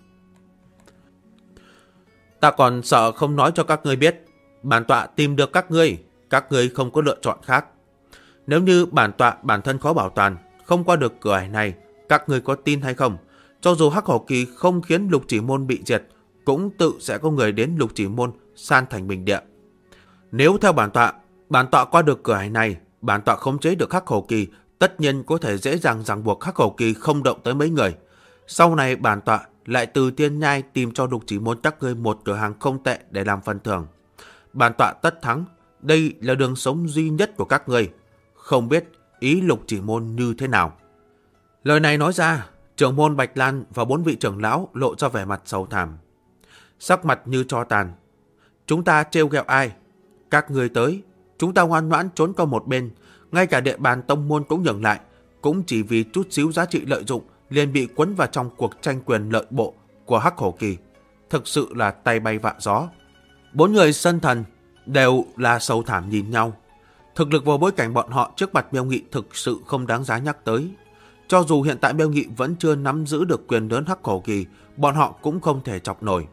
Ta còn sợ không nói cho các ngươi biết. Bản tọa tìm được các ngươi không có lựa chọn khác. Nếu như bản tọa bản thân khó bảo toàn, không qua được cửa ải này, các ngươi có tin hay không? Cho dù Hắc Hổ Kỳ không khiến Lục Chỉ Môn bị diệt, cũng tự sẽ có người đến Lục Chỉ Môn san thành bình địa. Nếu theo bản tọa qua được cửa ải này, bản tọa khống chế được Hắc Hổ Kỳ, tất nhiên có thể dễ dàng ràng buộc Hắc Hổ Kỳ không động tới mấy người. Sau này bản tọa lại từ Tiên Nhai tìm cho Lục Chỉ Môn các ngươi một cửa hàng không tệ để làm phần thưởng. Bản tọa tất thắng, đây là đường sống duy nhất của các ngươi. Không biết ý Lục Chỉ Môn như thế nào. Lời này nói ra, trưởng môn Bạch Lan và 4 vị trưởng lão lộ ra vẻ mặt sầu thảm, sắc mặt như tro tàn. Chúng ta trêu ghẹo ai? Các người tới, chúng ta ngoan ngoãn trốn qua một bên, ngay cả địa bàn tông môn cũng nhường lại, cũng chỉ vì chút xíu giá trị lợi dụng liền bị quấn vào trong cuộc tranh quyền lợi bộ của Hắc Hổ Kỳ. Thực sự là tay bay vạ gió. 4 người sân thần đều là sầu thảm nhìn nhau. Thực lực vào bối cảnh bọn họ trước mặt Miêu Nghị thực sự không đáng giá nhắc tới. Cho dù hiện tại Miêu Nghị vẫn chưa nắm giữ được quyền lớn Hắc Hổ Kỳ, bọn họ cũng không thể chọc nổi.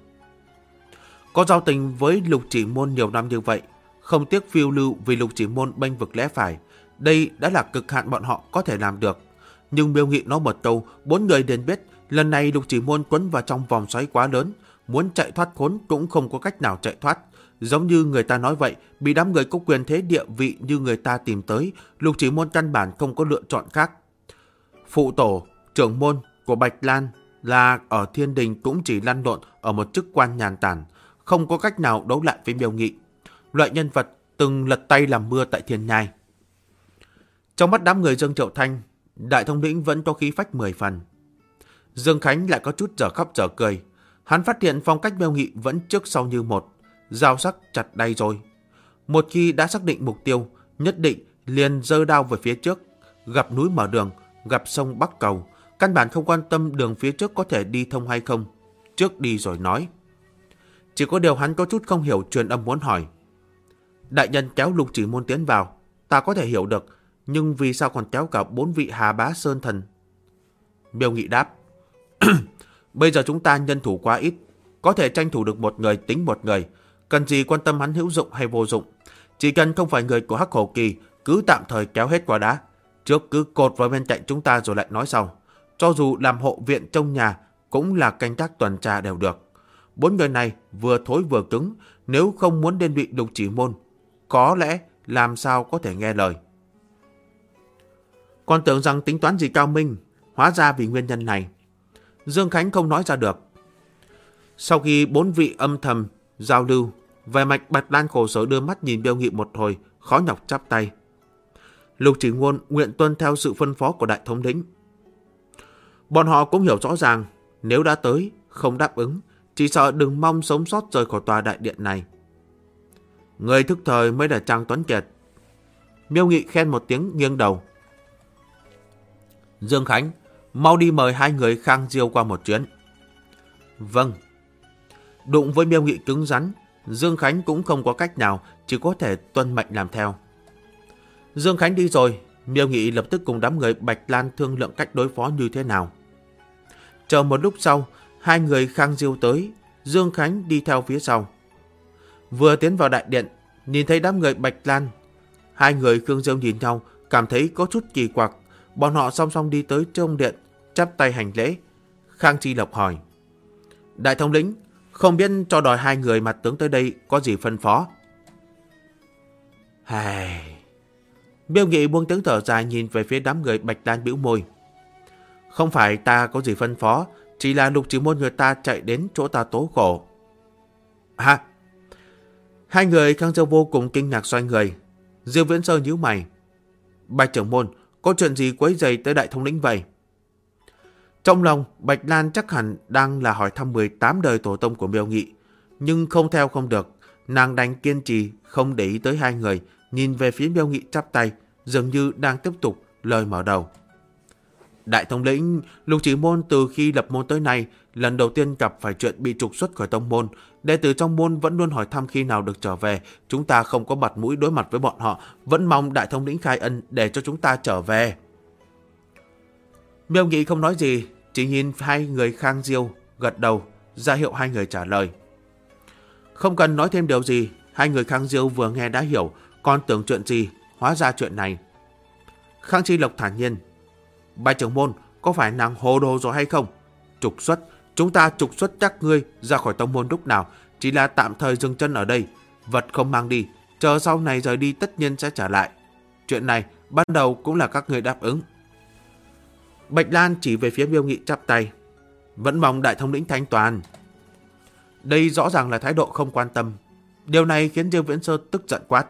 Có giao tình với Lục Chỉ Môn nhiều năm như vậy, không tiếc phiêu lưu vì Lục Chỉ Môn bênh vực lẽ phải, đây đã là cực hạn bọn họ có thể làm được. Nhưng Miêu Nghị nói một câu, 4 người đều biết lần này Lục Chỉ Môn quấn vào trong vòng xoáy quá lớn, muốn chạy thoát khốn cũng không có cách nào chạy thoát. Giống như người ta nói vậy, bị đám người có quyền thế địa vị như người ta tìm tới, Lục Chỉ Môn căn bản không có lựa chọn khác. Phụ tổ, trưởng môn của Bạch Lan là ở Thiên Đình cũng chỉ lăn lộn ở một chức quan nhàn tản, không có cách nào đấu lại với Miêu Nghị, loại nhân vật từng lật tay làm mưa tại Thiên Nhai. Trong mắt đám người Dương Triệu Thanh, đại thống lĩnh vẫn có khí phách 10 phần. Dương Khánh lại có chút dở khóc dở cười. Hắn phát hiện phong cách Miêu Nghị vẫn trước sau như một, dao sắc chặt đay rồi. Một khi đã xác định mục tiêu, nhất định liền giơ đao về phía trước, gặp núi mở đường, gặp sông bắc cầu, căn bản không quan tâm đường phía trước có thể đi thông hay không, trước đi rồi nói. Chỉ có điều hắn có chút không hiểu truyền âm muốn hỏi. Đại nhân kéo Lục Chỉ Môn tiến vào, ta có thể hiểu được, nhưng vì sao còn kéo cả 4 vị Hà Bá Sơn Thần? Miêu Nghị đáp. Bây giờ chúng ta nhân thủ quá ít, có thể tranh thủ được một người tính một người, cần gì quan tâm hắn hữu dụng hay vô dụng. Chỉ cần không phải người của Hắc Hổ Kỳ, cứ tạm thời kéo hết qua đã. Trước cứ cột vào bên cạnh chúng ta rồi lại nói sau. Cho dù làm hộ viện trong nhà, cũng là canh tác tuần tra đều được. 4 người này vừa thối vừa cứng, nếu không muốn liên lụy Lục Chỉ Môn, có lẽ làm sao có thể nghe lời. Còn tưởng rằng tính toán gì cao minh, hóa ra vì nguyên nhân này. Dương Khánh không nói ra được. Sau khi 4 vị âm thầm giao lưu Vẻ mặt Bạch Lan khổ sở đưa mắt nhìn Miêu Nghị một hồi, khó nhọc chắp tay. Lục Chỉ Ngôn nguyện tuân theo sự phân phó của đại thống lĩnh. Bọn họ cũng hiểu rõ ràng, nếu đã tới, không đáp ứng, chỉ sợ đừng mong sống sót rời khỏi tòa đại điện này. Người thức thời mới là Trang Tuấn Kiệt. Miêu Nghị khen một tiếng nghiêng đầu. Dương Khánh, mau đi mời hai người Khang Diêu qua một chuyến. Vâng. Đụng với Miêu Nghị cứng rắn, Dương Khánh cũng không có cách nào, chỉ có thể tuân mệnh làm theo. Dương Khánh đi rồi, Miêu Nghị lập tức cùng đám người Bạch Lan thương lượng cách đối phó như thế nào. Chờ một lúc sau, hai người Khang Diêu tới, Dương Khánh đi theo phía sau. Vừa tiến vào đại điện, nhìn thấy đám người Bạch Lan, hai người Khương Diêu nhìn nhau, cảm thấy có chút kỳ quặc. Bọn họ song song đi tới trong điện, chắp tay hành lễ. Khang Chi Lộc hỏi: Đại thống lĩnh, không biết cho đòi hai người mặt tướng tới đây có gì phân phó? Miêu Nghị buông tiếng thở dài nhìn về phía đám người Bạch Lan bĩu môi. Không phải ta có gì phân phó, chỉ là Lục Chỉ Môn người ta chạy đến chỗ ta tố khổ. Hai người Khang Diêu vô cùng kinh ngạc xoay người. Diêu Viễn Sơ nhíu mày. Bạch trưởng môn, có chuyện gì quấy rầy tới đại thống lĩnh vậy? Trong lòng Bạch Lan chắc hẳn đang là hỏi thăm 18 đời tổ tông của Miêu Nghị, nhưng không theo không được, nàng đành kiên trì không để ý tới hai người, nhìn về phía Miêu Nghị chắp tay, dường như đang tiếp tục lời mở đầu. Đại thống lĩnh, Lục Chỉ Môn từ khi lập môn tới nay, lần đầu tiên gặp phải chuyện bị trục xuất khỏi tông môn. Đệ tử trong môn vẫn luôn hỏi thăm khi nào được trở về. Chúng ta không có mặt mũi đối mặt với bọn họ, vẫn mong đại thống lĩnh khai ân để cho chúng ta trở về. Miêu Nghị không nói gì, chỉ nhìn hai người Khang Diêu, gật đầu, ra hiệu hai người trả lời. Không cần nói thêm điều gì, hai người Khang Diêu vừa nghe đã hiểu, còn tưởng chuyện gì, hóa ra chuyện này. Khang Chi Lộc thản nhiên: Bạch trưởng môn, có phải nàng hồ đồ rồi hay không? Trục xuất, chúng ta trục xuất các ngươi ra khỏi tông môn lúc nào, chỉ là tạm thời dừng chân ở đây, vật không mang đi, chờ sau này rời đi tất nhiên sẽ trả lại. Chuyện này ban đầu cũng là các ngươi đáp ứng. Bạch Lan chỉ về phía Miêu Nghị chắp tay: Vẫn mong đại thống lĩnh thanh toàn. Đây rõ ràng là thái độ không quan tâm. Điều này khiến Diêu Viễn Sơ tức giận quát: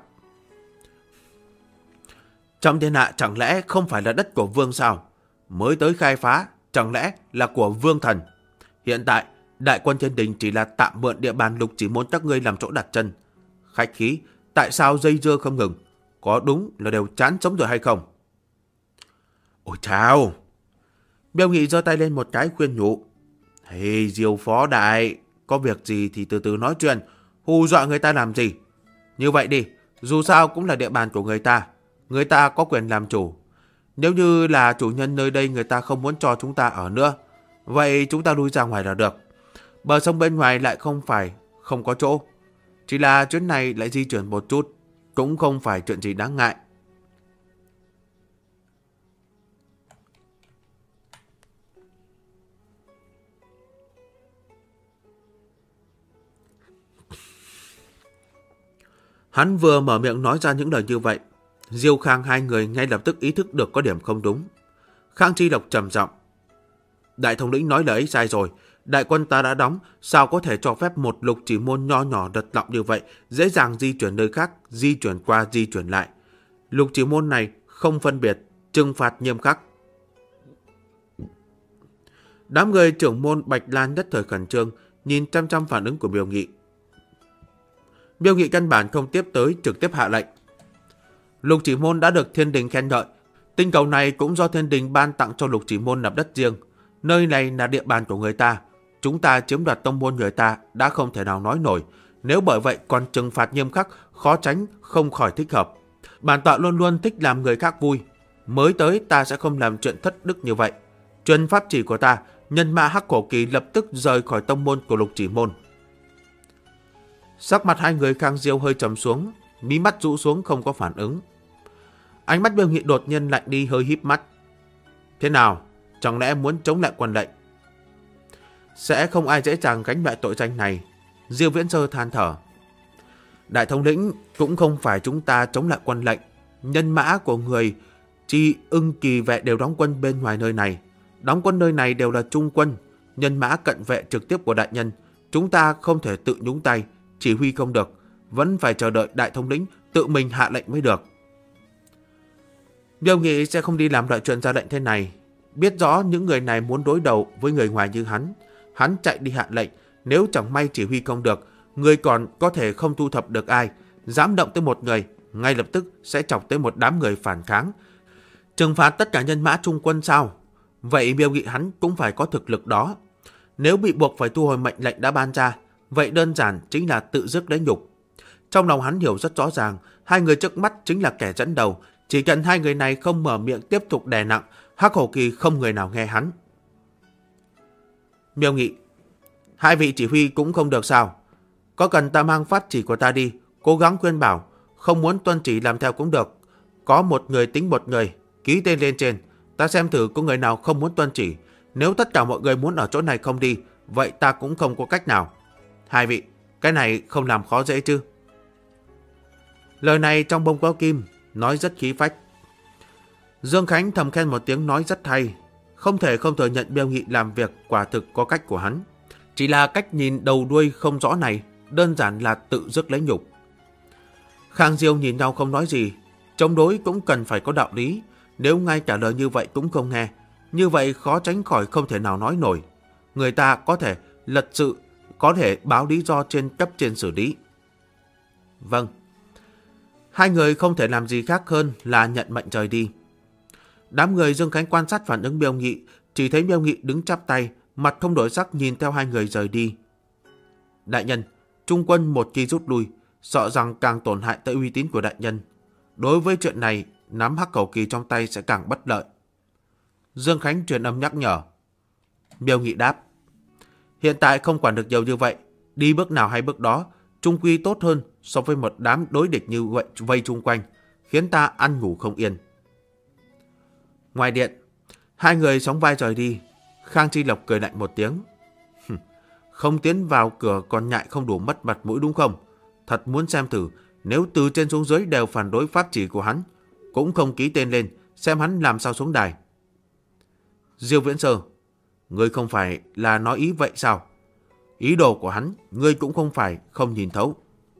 Trong thiên hạ chẳng lẽ không phải là đất của vương sao? Mới tới khai phá, chẳng lẽ là của vương thần? Hiện tại, đại quân thiên đình chỉ là tạm mượn địa bàn Lục Chỉ Môn các ngươi làm chỗ đặt chân. Khách khí, tại sao dây dưa không ngừng? Có đúng là đều chán sống rồi hay không? Ôi chào! Miêu Nghị giơ tay lên một cái khuyên nhủ: Diêu phó đại, có việc gì thì từ từ nói chuyện, hù dọa người ta làm gì? Như vậy đi, dù sao cũng là địa bàn của người ta có quyền làm chủ. Nếu như là chủ nhân nơi đây người ta không muốn cho chúng ta ở nữa, vậy chúng ta lui ra ngoài là được. Bờ sông bên ngoài lại không phải không có chỗ, chỉ là chuyến này lại di chuyển một chút, cũng không phải chuyện gì đáng ngại. Hắn vừa mở miệng nói ra những lời như vậy, Diêu Khang hai người ngay lập tức ý thức được có điểm không đúng. Khang Chi Lộc trầm giọng: Đại thống lĩnh nói lời ấy sai rồi. Đại quân ta đã đóng, sao có thể cho phép một Lục Chỉ Môn nho nhỏ đật lọng như vậy dễ dàng di chuyển nơi khác, di chuyển qua di chuyển lại. Lục Chỉ Môn này không phân biệt, trừng phạt nghiêm khắc. Đám người trưởng môn Bạch Lan nhất thời khẩn trương, nhìn chăm chăm phản ứng của Miêu Nghị. Miêu Nghị căn bản không tiếp tới, trực tiếp hạ lệnh: Lục Chỉ Môn đã được thiên đình khen ngợi, tinh cầu này cũng do thiên đình ban tặng cho Lục Chỉ Môn làm đất riêng. Nơi này là địa bàn của người ta, chúng ta chiếm đoạt tông môn người ta đã không thể nào nói nổi. Nếu bởi vậy còn trừng phạt nghiêm khắc, khó tránh không khỏi thích hợp. Bản tọa luôn luôn thích làm người khác vui, mới tới ta sẽ không làm chuyện thất đức như vậy. Truyền pháp chỉ của ta, nhân mã Hắc Cổ Kỳ lập tức rời khỏi tông môn của Lục Chỉ Môn. Sắc mặt hai người Khang Diêu hơi trầm xuống, mí mắt rũ xuống không có phản ứng. Ánh mắt Miêu Nghị đột nhiên lạnh đi, hơi híp mắt. Thế nào, chẳng lẽ muốn chống lại quân lệnh? Sẽ không ai dễ dàng gánh loại tội danh này. Diêu Viễn Sơ than thở: Đại thống lĩnh, cũng không phải chúng ta chống lại quân lệnh. Nhân mã của người Chi Ưng Kỳ vệ đều đóng quân bên ngoài nơi này. Đóng quân nơi này đều là trung quân, nhân mã cận vệ trực tiếp của đại nhân. Chúng ta không thể tự nhúng tay, chỉ huy không được. vẫn phải chờ đợi đại thống lĩnh tự mình hạ lệnh mới được. Miêu Nghị sẽ không đi làm loại chuyện ra lệnh thế này. Biết rõ những người này muốn đối đầu với người ngoài như hắn chạy đi hạ lệnh, nếu chẳng may chỉ huy không được, người còn có thể không thu thập được ai, dám động tới một người, ngay lập tức sẽ chọc tới một đám người phản kháng, trừng phạt tất cả nhân mã trung quân sao? Vậy Miêu Nghị hắn cũng phải có thực lực đó. Nếu bị buộc phải thu hồi mệnh lệnh đã ban ra, vậy đơn giản chính là tự dứt lấy nhục. Trong lòng hắn hiểu rất rõ ràng, hai người trước mắt chính là kẻ dẫn đầu, chỉ cần hai người này không mở miệng tiếp tục đè nặng, Hắc Hổ Kỳ không người nào nghe hắn. Miêu Nghị, hai vị chỉ huy cũng không được sao? Có cần ta mang pháp chỉ của ta đi, cố gắng khuyên bảo, không muốn tuân chỉ làm theo cũng được. Có một người tính một người, ký tên lên trên, ta xem thử có người nào không muốn tuân chỉ. Nếu tất cả mọi người muốn ở chỗ này không đi, vậy ta cũng không có cách nào. Hai vị, cái này không làm khó dễ chứ? Lời này trong bông có kim, nói rất khí phách. Dương Khánh thầm khen một tiếng nói rất hay. Không thể không thừa nhận Miêu Nghị làm việc quả thực có cách của hắn. Chỉ là cách nhìn đầu đuôi không rõ này, đơn giản là tự dứt lấy nhục. Khang Diêu nhìn nhau không nói gì. Chống đối cũng cần phải có đạo lý. Nếu ngay trả lời như vậy cũng không nghe, như vậy khó tránh khỏi không thể nào nói nổi. Người ta có thể lật sự, có thể báo lý do trên cấp trên xử lý. Vâng. Hai người không thể làm gì khác hơn là nhận mệnh rời đi. Đám người Dương Khánh quan sát phản ứng Miêu Nghị, chỉ thấy Miêu Nghị đứng chắp tay, mặt không đổi sắc nhìn theo hai người rời đi. Đại nhân, trung quân một khi rút lui, sợ rằng càng tổn hại tới uy tín của đại nhân. Đối với chuyện này, nắm Hắc Hổ Kỳ trong tay sẽ càng bất lợi. Dương Khánh truyền âm nhắc nhở. Miêu Nghị đáp. Hiện tại không quản được nhiều như vậy, đi bước nào hay bước đó, trung quy tốt hơn so với một đám đối địch như vậy vây chung quanh, khiến ta ăn ngủ không yên. Ngoài điện, hai người sóng vai rời đi. Khang Chi Lộc cười lạnh một tiếng. Không tiến vào cửa còn nhại không đủ mất mặt mũi đúng không? Thật muốn xem thử, nếu từ trên xuống dưới đều phản đối pháp chỉ của hắn, cũng không ký tên lên, xem hắn làm sao xuống đài. Diêu Viễn Sơ, ngươi không phải là nói ý vậy sao? Ý đồ của hắn, ngươi cũng không phải không nhìn thấu.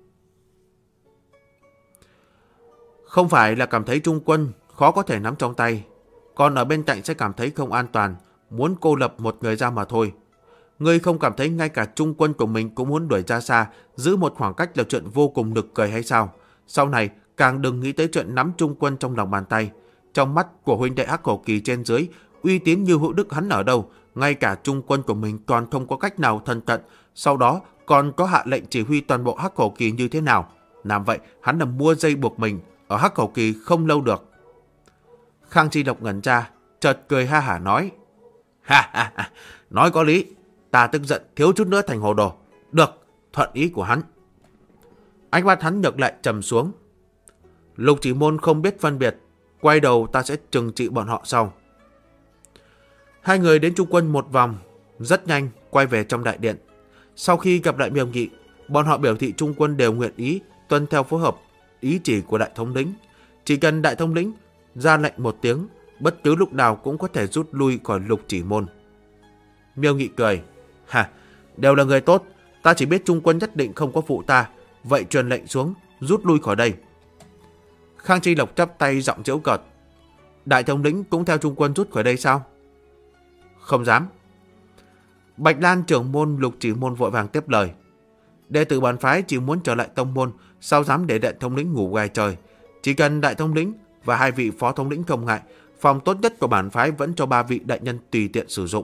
Không phải là cảm thấy trung quân khó có thể nắm trong tay, còn ở bên cạnh sẽ cảm thấy không an toàn, muốn cô lập một người ra mà thôi. Ngươi không cảm thấy ngay cả trung quân của mình cũng muốn đuổi ra xa, giữ một khoảng cách là chuyện vô cùng nực cười hay sao? Sau này càng đừng nghĩ tới chuyện nắm trung quân trong lòng bàn tay. Trong mắt của huynh đệ Hắc Hổ Kỳ trên dưới, uy tín như hữu đức hắn ở đâu, ngay cả trung quân của mình còn không có cách nào thân cận, sau đó còn có hạ lệnh chỉ huy toàn bộ Hắc Hổ Kỳ như thế nào? Làm vậy hắn là mua dây buộc mình, ở Hắc Hổ Kỳ không lâu được. Khang Chi Lộc ngẩn ra, chợt cười ha hả nói. Ha ha ha, nói có lý, ta tức giận thiếu chút nữa thành hồ đồ. Được, thuận ý của hắn. Ánh mắt hắn ngược lại trầm xuống. Lục Chỉ Môn không biết phân biệt, quay đầu ta sẽ trừng trị bọn họ sau. Hai người đến trung quân một vòng, rất nhanh quay về trong đại điện. Sau khi gặp lại Miêu Nghị, bọn họ biểu thị trung quân đều nguyện ý tuân theo phối hợp ý chỉ của đại thống lĩnh. Chỉ cần đại thống lĩnh ra lệnh một tiếng, bất cứ lúc nào cũng có thể rút lui khỏi Lục Chỉ Môn. Miêu Nghị cười. Hà, đều là người tốt, ta chỉ biết trung quân nhất định không có phụ ta, vậy truyền lệnh xuống, rút lui khỏi đây. Khang Chi Lộc chắp tay giọng giễu cợt. Đại thống lĩnh cũng theo trung quân rút khỏi đây sao? Không dám. Bạch Lan trưởng môn Lục Chỉ Môn vội vàng tiếp lời. Đệ tử bản phái chỉ muốn trở lại tông môn, sao dám để đại thống lĩnh ngủ ngoài trời. Chỉ cần đại thống lĩnh và hai vị phó thống lĩnh không ngại, phòng tốt nhất của bản phái vẫn cho ba vị đại nhân tùy tiện sử dụng.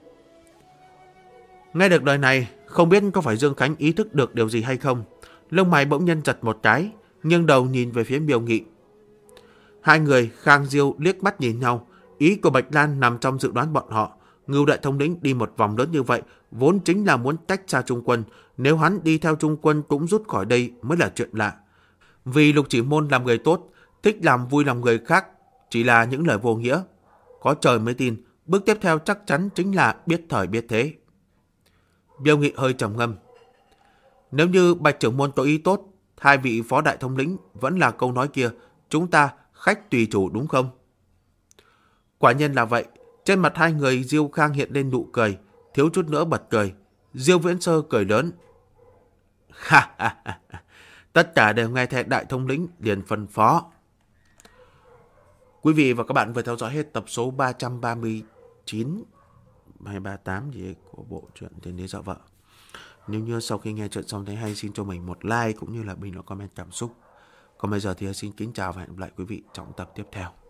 Nghe được lời này, không biết có phải Dương Khánh ý thức được điều gì hay không. Lông mày bỗng nhiên giật một cái, nghiêng đầu nhìn về phía Miêu Nghị. Hai người Khang Diêu liếc mắt nhìn nhau, ý của Bạch Lan nằm trong dự đoán bọn họ. Ngưu đại thống lĩnh đi một vòng lớn như vậy, vốn chính là muốn tách xa trung quân. Nếu hắn đi theo trung quân cũng rút khỏi đây mới là chuyện lạ. Vì Lục Chỉ Môn làm người tốt, thích làm vui lòng người khác, chỉ là những lời vô nghĩa. Có trời mới tin, bước tiếp theo chắc chắn chính là biết thời biết thế. Miêu Nghị hơi trầm ngâm. Nếu như Bạch trưởng môn có ý tốt, hai vị phó đại thống lĩnh vẫn là câu nói kia, chúng ta khách tùy chủ đúng không? Quả nhiên là vậy. Trên mặt hai người Diêu Khang hiện lên nụ cười, thiếu chút nữa bật cười. Diêu Viễn Sơ cười lớn. Ha ha ha, Tất cả đều nghe theo đại thống lĩnh liền phân phó. Quý vị và các bạn vừa theo dõi hết tập số 339 hay 38 gì ấy của bộ truyện Tiên Đế Dọa Vợ. Nếu như sau khi nghe chuyện xong thấy hay, xin cho mình một like cũng như là bình luận comment cảm xúc. Còn bây giờ thì xin kính chào và hẹn gặp lại quý vị trong tập tiếp theo.